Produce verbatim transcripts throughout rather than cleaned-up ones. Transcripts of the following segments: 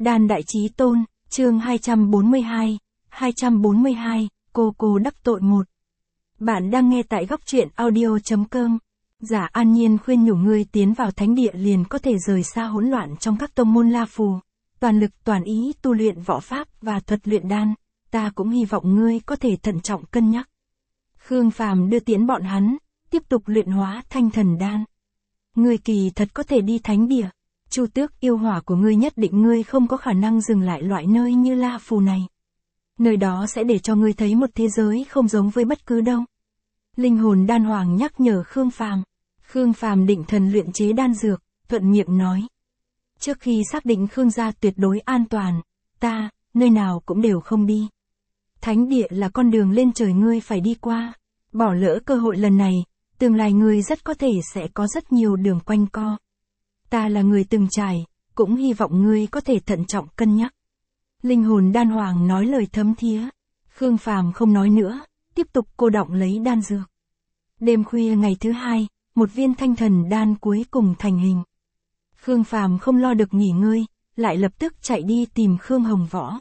Đan Đại Chí Tôn, chương hai trăm bốn mươi hai, hai trăm bốn mươi hai, cô cô đắc tội một. Bạn đang nghe tại góc truyện audio chấm com. Giả An Nhiên khuyên nhủ ngươi tiến vào thánh địa liền có thể rời xa hỗn loạn trong các tông môn La Phù, toàn lực toàn ý tu luyện võ pháp và thuật luyện đan, ta cũng hy vọng ngươi có thể thận trọng cân nhắc. Khương Phàm đưa tiễn bọn hắn, tiếp tục luyện hóa thanh thần đan. Ngươi kỳ thật có thể đi thánh địa. Chu Tước yêu hỏa của ngươi nhất định ngươi không có khả năng dừng lại loại nơi như La Phù này. Nơi đó sẽ để cho ngươi thấy một thế giới không giống với bất cứ đâu. Linh hồn đan hoàng nhắc nhở Khương Phàm. Khương Phàm định thần luyện chế đan dược, thuận miệng nói. Trước khi xác định Khương gia tuyệt đối an toàn, ta, nơi nào cũng đều không đi. Thánh địa là con đường lên trời ngươi phải đi qua. Bỏ lỡ cơ hội lần này, tương lai ngươi rất có thể sẽ có rất nhiều đường quanh co. Ta là người từng trải, cũng hy vọng ngươi có thể thận trọng cân nhắc. Linh hồn đan hoàng nói lời thấm thía. Khương Phàm không nói nữa, tiếp tục cô đọng lấy đan dược. Đêm khuya ngày thứ hai, một viên thanh thần đan cuối cùng thành hình. Khương Phàm không lo được nghỉ ngơi, lại lập tức chạy đi tìm Khương Hồng Võ.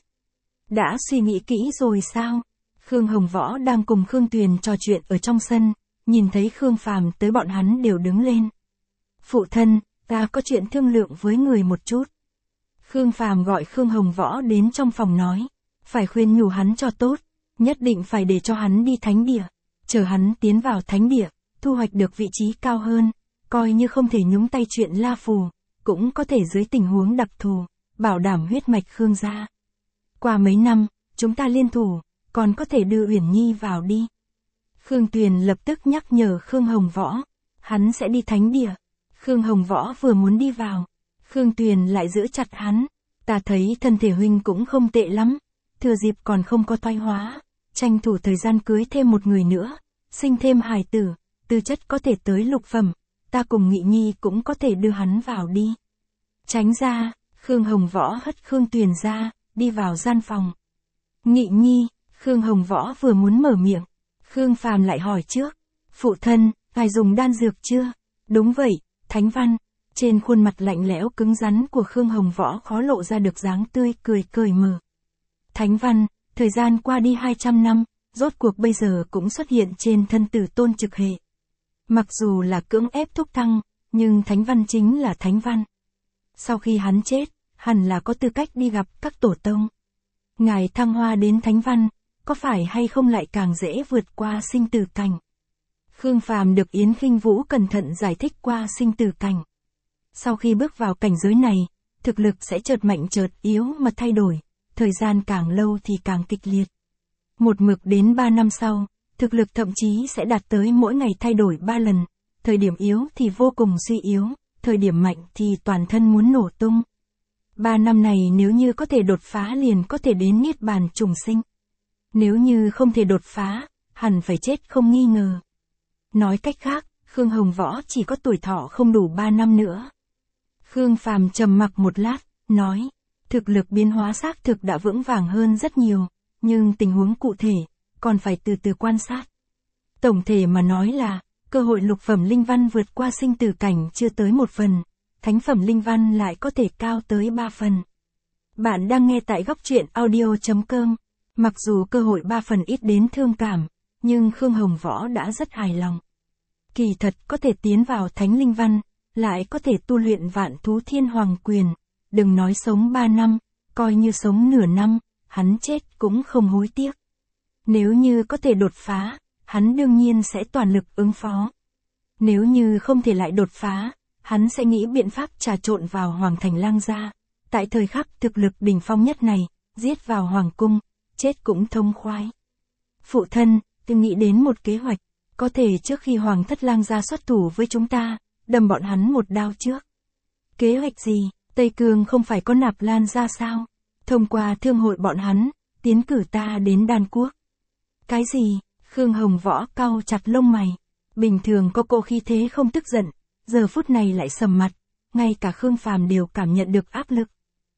Đã suy nghĩ kỹ rồi sao? Khương Hồng Võ đang cùng Khương Tuyền trò chuyện ở trong sân, nhìn thấy Khương Phàm tới bọn hắn đều đứng lên. Phụ thân, ta có chuyện thương lượng với người một chút. Khương Phàm gọi Khương Hồng Võ đến trong phòng nói, phải khuyên nhủ hắn cho tốt, nhất định phải để cho hắn đi thánh địa, chờ hắn tiến vào thánh địa, thu hoạch được vị trí cao hơn, coi như không thể nhúng tay chuyện La Phù, cũng có thể dưới tình huống đặc thù, bảo đảm huyết mạch Khương gia. Qua mấy năm, chúng ta liên thủ, còn có thể đưa Uyển Nhi vào đi. Khương Tuyền lập tức nhắc nhở Khương Hồng Võ, hắn sẽ đi thánh địa. Khương Hồng Võ vừa muốn đi vào, Khương Tuyền lại giữ chặt hắn, ta thấy thân thể huynh cũng không tệ lắm, thừa dịp còn không có thoái hóa, tranh thủ thời gian cưới thêm một người nữa, sinh thêm hài tử, tư chất có thể tới lục phẩm, ta cùng Nghị Nhi cũng có thể đưa hắn vào đi. Tránh ra, Khương Hồng Võ hất Khương Tuyền ra, đi vào gian phòng. Nghị Nhi, Khương Hồng Võ vừa muốn mở miệng, Khương Phàm lại hỏi trước, phụ thân, ngài dùng đan dược chưa? Đúng vậy, Thánh Văn. Trên khuôn mặt lạnh lẽo cứng rắn của Khương Hồng Võ khó lộ ra được dáng tươi cười cởi mở. Thánh Văn, thời gian qua đi hai trăm năm, rốt cuộc bây giờ cũng xuất hiện trên thân tử tôn trực hệ. Mặc dù là cưỡng ép thúc thăng, nhưng Thánh Văn chính là Thánh Văn. Sau khi hắn chết, hẳn là có tư cách đi gặp các tổ tông. Ngài thăng hoa đến Thánh Văn, có phải hay không lại càng dễ vượt qua sinh tử cảnh? Khương Phàm được Yến Khinh Vũ cẩn thận giải thích qua sinh tử cảnh. Sau khi bước vào cảnh giới này, thực lực sẽ chợt mạnh chợt yếu mà thay đổi, thời gian càng lâu thì càng kịch liệt. Một mực đến ba năm sau, thực lực thậm chí sẽ đạt tới mỗi ngày thay đổi ba lần, thời điểm yếu thì vô cùng suy yếu, thời điểm mạnh thì toàn thân muốn nổ tung. Ba năm này nếu như có thể đột phá liền có thể đến niết bàn trùng sinh. Nếu như không thể đột phá, hẳn phải chết không nghi ngờ. Nói cách khác, Khương Hồng Võ chỉ có tuổi thọ không đủ ba năm nữa. Khương Phàm trầm mặc một lát, nói, thực lực biến hóa xác thực đã vững vàng hơn rất nhiều, nhưng tình huống cụ thể, còn phải từ từ quan sát. Tổng thể mà nói là, cơ hội lục phẩm linh văn vượt qua sinh tử cảnh chưa tới một phần, thánh phẩm linh văn lại có thể cao tới ba phần. Bạn đang nghe tại góc truyện audio chấm com, mặc dù cơ hội ba phần ít đến thương cảm, nhưng Khương Hồng Võ đã rất hài lòng. Kỳ thật có thể tiến vào thánh linh văn, lại có thể tu luyện vạn thú thiên hoàng quyền, đừng nói sống ba năm, coi như sống nửa năm, hắn chết cũng không hối tiếc. Nếu như có thể đột phá, hắn đương nhiên sẽ toàn lực ứng phó. Nếu như không thể lại đột phá, hắn sẽ nghĩ biện pháp trà trộn vào Hoàng Thành Lang gia, tại thời khắc thực lực đỉnh phong nhất này, giết vào Hoàng cung, chết cũng thông khoái. Phụ thân, tôi nghĩ đến một kế hoạch, có thể trước khi Hoàng thất Lang gia xuất thủ với chúng ta, đâm bọn hắn một đao trước. Kế hoạch gì? Tây Cương không phải có Nạp Lan gia sao? Thông qua thương hội bọn hắn, tiến cử ta đến Đan Quốc. Cái gì? Khương Hồng Võ cau chặt lông mày. Bình thường có cô khí thế không tức giận, giờ phút này lại sầm mặt, ngay cả Khương Phàm đều cảm nhận được áp lực.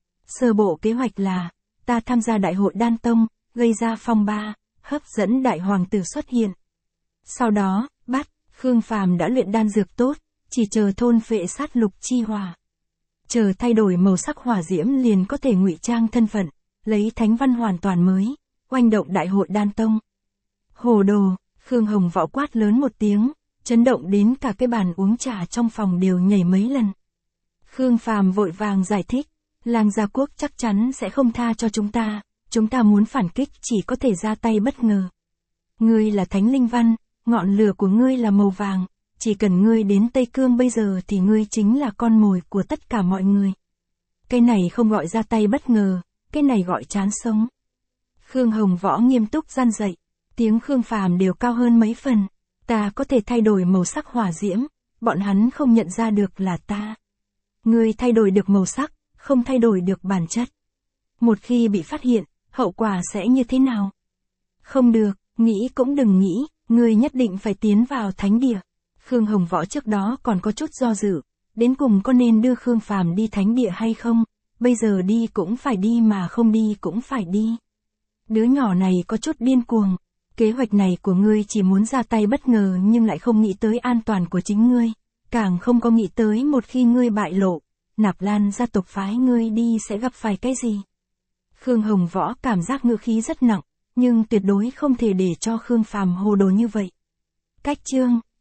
Sơ bộ kế hoạch là, ta tham gia đại hội Đan Tông, gây ra phong ba, hấp dẫn đại hoàng tử xuất hiện. Sau đó, bắt, Khương Phàm đã luyện đan dược tốt, chỉ chờ thôn phệ sát lục chi hỏa. Chờ thay đổi màu sắc hỏa diễm liền có thể ngụy trang thân phận, lấy thánh văn hoàn toàn mới, oanh động đại hội đan tông. Hồ đồ, Khương Hồng Võ quát lớn một tiếng, chấn động đến cả cái bàn uống trà trong phòng đều nhảy mấy lần. Khương Phàm vội vàng giải thích, Lang Gia Quốc chắc chắn sẽ không tha cho chúng ta, chúng ta muốn phản kích chỉ có thể ra tay bất ngờ. Ngươi là Thánh Linh Văn, ngọn lửa của ngươi là màu vàng, chỉ cần ngươi đến Tây Cương bây giờ thì ngươi chính là con mồi của tất cả mọi người. Cái này không gọi ra tay bất ngờ, cái này gọi chán sống. Khương Hồng Võ nghiêm túc gian dạy, tiếng Khương Phàm đều cao hơn mấy phần, ta có thể thay đổi màu sắc hỏa diễm, bọn hắn không nhận ra được là ta. Ngươi thay đổi được màu sắc, không thay đổi được bản chất. Một khi bị phát hiện, hậu quả sẽ như thế nào? Không được, nghĩ cũng đừng nghĩ, ngươi nhất định phải tiến vào thánh địa. Khương Hồng Võ trước đó còn có chút do dự, đến cùng có nên đưa Khương Phàm đi thánh địa hay không, bây giờ đi cũng phải đi mà không đi cũng phải đi. Đứa nhỏ này có chút điên cuồng, kế hoạch này của ngươi chỉ muốn ra tay bất ngờ nhưng lại không nghĩ tới an toàn của chính ngươi, càng không có nghĩ tới một khi ngươi bại lộ, Nạp Lan gia tộc phái ngươi đi sẽ gặp phải cái gì. Khương Hồng Võ cảm giác ngữ khí rất nặng, nhưng tuyệt đối không thể để cho Khương Phàm hồ đồ như vậy. Cách chương